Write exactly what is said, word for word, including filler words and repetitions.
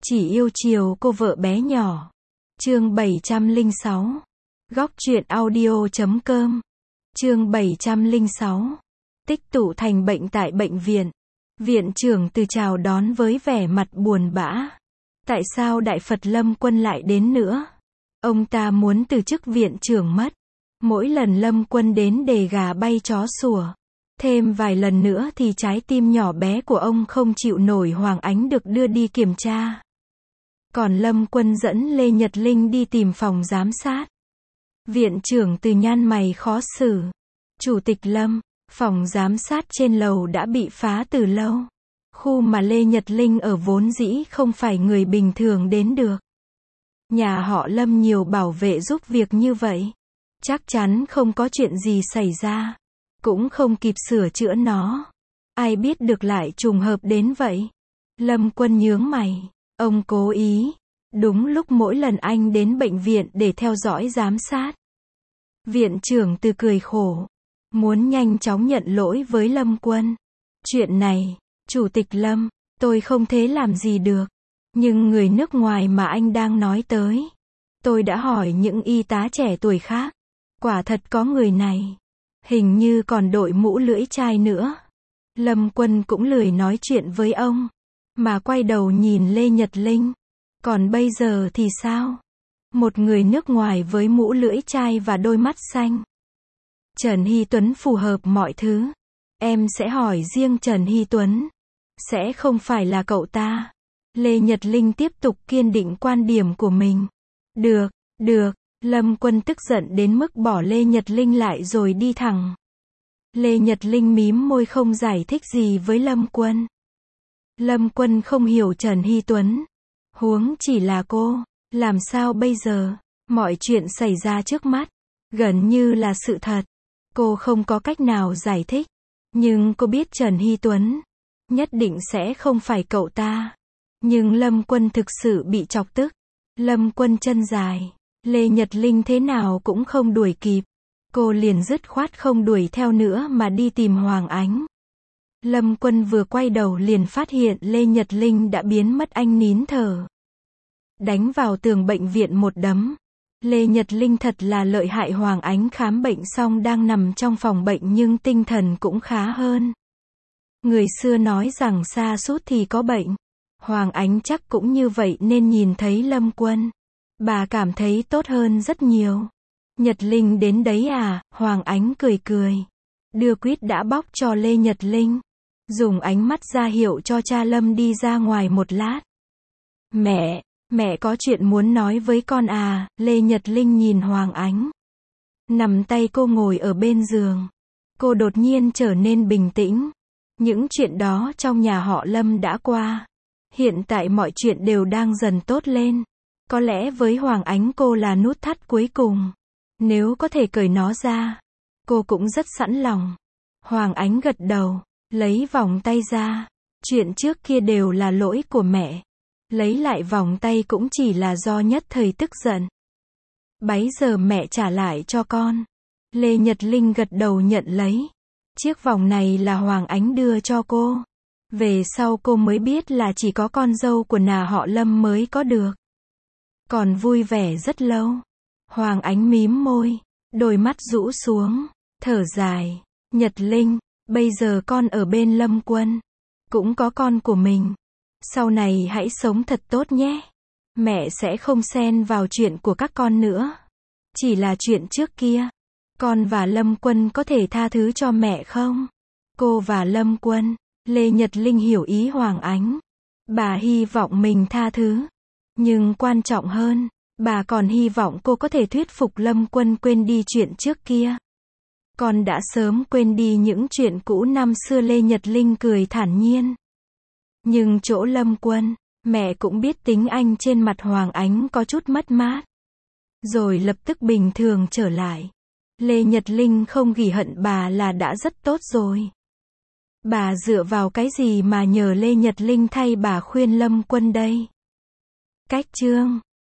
Chỉ yêu chiều cô vợ bé nhỏ. Chương bảy trăm lẻ sáu. Góc truyện audio chấm com. Chương bảy trăm lẻ sáu. Tích tụ thành bệnh tại bệnh viện. Viện trưởng Từ chào đón với vẻ mặt buồn bã. Tại sao Đại Phật Lâm Quân lại đến nữa? Ông ta muốn từ chức viện trưởng mất. Mỗi lần Lâm Quân đến đề gà bay chó sủa. Thêm vài lần nữa thì trái tim nhỏ bé của ông không chịu nổi. Hoàng Ánh được đưa đi kiểm tra. Còn Lâm Quân dẫn Lê Nhật Linh đi tìm phòng giám sát. Viện trưởng Từ nhăn mày khó xử. Chủ tịch Lâm, phòng giám sát trên lầu đã bị phá từ lâu. Khu mà Lê Nhật Linh ở vốn dĩ không phải người bình thường đến được. Nhà họ Lâm nhiều bảo vệ giúp việc như vậy. Chắc chắn không có chuyện gì xảy ra. Cũng không kịp sửa chữa nó. Ai biết được lại trùng hợp đến vậy. Lâm Quân nhướng mày. Ông cố ý. Đúng lúc mỗi lần anh đến bệnh viện để theo dõi giám sát. Viện trưởng Từ cười khổ. Muốn nhanh chóng nhận lỗi với Lâm Quân. Chuyện này, Chủ tịch Lâm, tôi không thể làm gì được. Nhưng người nước ngoài mà anh đang nói tới. Tôi đã hỏi những y tá trẻ tuổi khác. Quả thật có người này. Hình như còn đội mũ lưỡi chai nữa. Lâm Quân cũng lười nói chuyện với ông. Mà quay đầu nhìn Lê Nhật Linh. Còn bây giờ thì sao? Một người nước ngoài với mũ lưỡi chai và đôi mắt xanh. Trần Hy Tuấn phù hợp mọi thứ. Em sẽ hỏi riêng Trần Hy Tuấn. Sẽ không phải là cậu ta. Lê Nhật Linh tiếp tục kiên định quan điểm của mình. Được, được. Lâm Quân tức giận đến mức bỏ Lê Nhật Linh lại rồi đi thẳng. Lê Nhật Linh mím môi không giải thích gì với Lâm Quân. Lâm Quân không hiểu Trần Hy Tuấn. Huống chỉ là cô. Làm sao bây giờ? Mọi chuyện xảy ra trước mắt. Gần như là sự thật. Cô không có cách nào giải thích. Nhưng cô biết Trần Hy Tuấn. Nhất định sẽ không phải cậu ta. Nhưng Lâm Quân thực sự bị chọc tức. Lâm Quân chân dài. Lê Nhật Linh thế nào cũng không đuổi kịp. Cô liền dứt khoát không đuổi theo nữa mà đi tìm Hoàng Ánh. Lâm Quân vừa quay đầu liền phát hiện Lê Nhật Linh đã biến mất. Anh nín thở. Đánh vào tường bệnh viện một đấm. Lê Nhật Linh thật là lợi hại. Hoàng Ánh khám bệnh xong đang nằm trong phòng bệnh nhưng tinh thần cũng khá hơn. Người xưa nói rằng sa sút thì có bệnh. Hoàng Ánh chắc cũng như vậy nên nhìn thấy Lâm Quân. Bà cảm thấy tốt hơn rất nhiều. Nhật Linh đến đấy à? Hoàng Ánh cười cười. Đưa quýt đã bóc cho Lê Nhật Linh. Dùng ánh mắt ra hiệu cho cha Lâm đi ra ngoài một lát. Mẹ, mẹ có chuyện muốn nói với con à? Lê Nhật Linh nhìn Hoàng Ánh. Nằm tay cô ngồi ở bên giường. Cô đột nhiên trở nên bình tĩnh. Những chuyện đó trong nhà họ Lâm đã qua. Hiện tại mọi chuyện đều đang dần tốt lên. Có lẽ với Hoàng Ánh cô là nút thắt cuối cùng. Nếu có thể cởi nó ra, cô cũng rất sẵn lòng. Hoàng Ánh gật đầu, lấy vòng tay ra. Chuyện trước kia đều là lỗi của mẹ. Lấy lại vòng tay cũng chỉ là do nhất thời tức giận. Bấy giờ mẹ trả lại cho con. Lê Nhật Linh gật đầu nhận lấy. Chiếc vòng này là Hoàng Ánh đưa cho cô. Về sau cô mới biết là chỉ có con dâu của nhà họ Lâm mới có được. Còn vui vẻ rất lâu. Hoàng Ánh mím môi, đôi mắt rũ xuống, thở dài. Nhật Linh, bây giờ con ở bên Lâm Quân. Cũng có con của mình. Sau này hãy sống thật tốt nhé. Mẹ sẽ không xen vào chuyện của các con nữa. Chỉ là chuyện trước kia. Con và Lâm Quân có thể tha thứ cho mẹ không? Cô và Lâm Quân. Lê Nhật Linh hiểu ý Hoàng Ánh. Bà hy vọng mình tha thứ. Nhưng quan trọng hơn, bà còn hy vọng cô có thể thuyết phục Lâm Quân quên đi chuyện trước kia. Con đã sớm quên đi những chuyện cũ năm xưa. Lê Nhật Linh cười thản nhiên. Nhưng chỗ Lâm Quân, mẹ cũng biết tính anh. Trên mặt Hoàng Ánh có chút mất mát. Rồi lập tức bình thường trở lại. Lê Nhật Linh không ghi hận bà là đã rất tốt rồi. Bà dựa vào cái gì mà nhờ Lê Nhật Linh thay bà khuyên Lâm Quân đây? Cách chương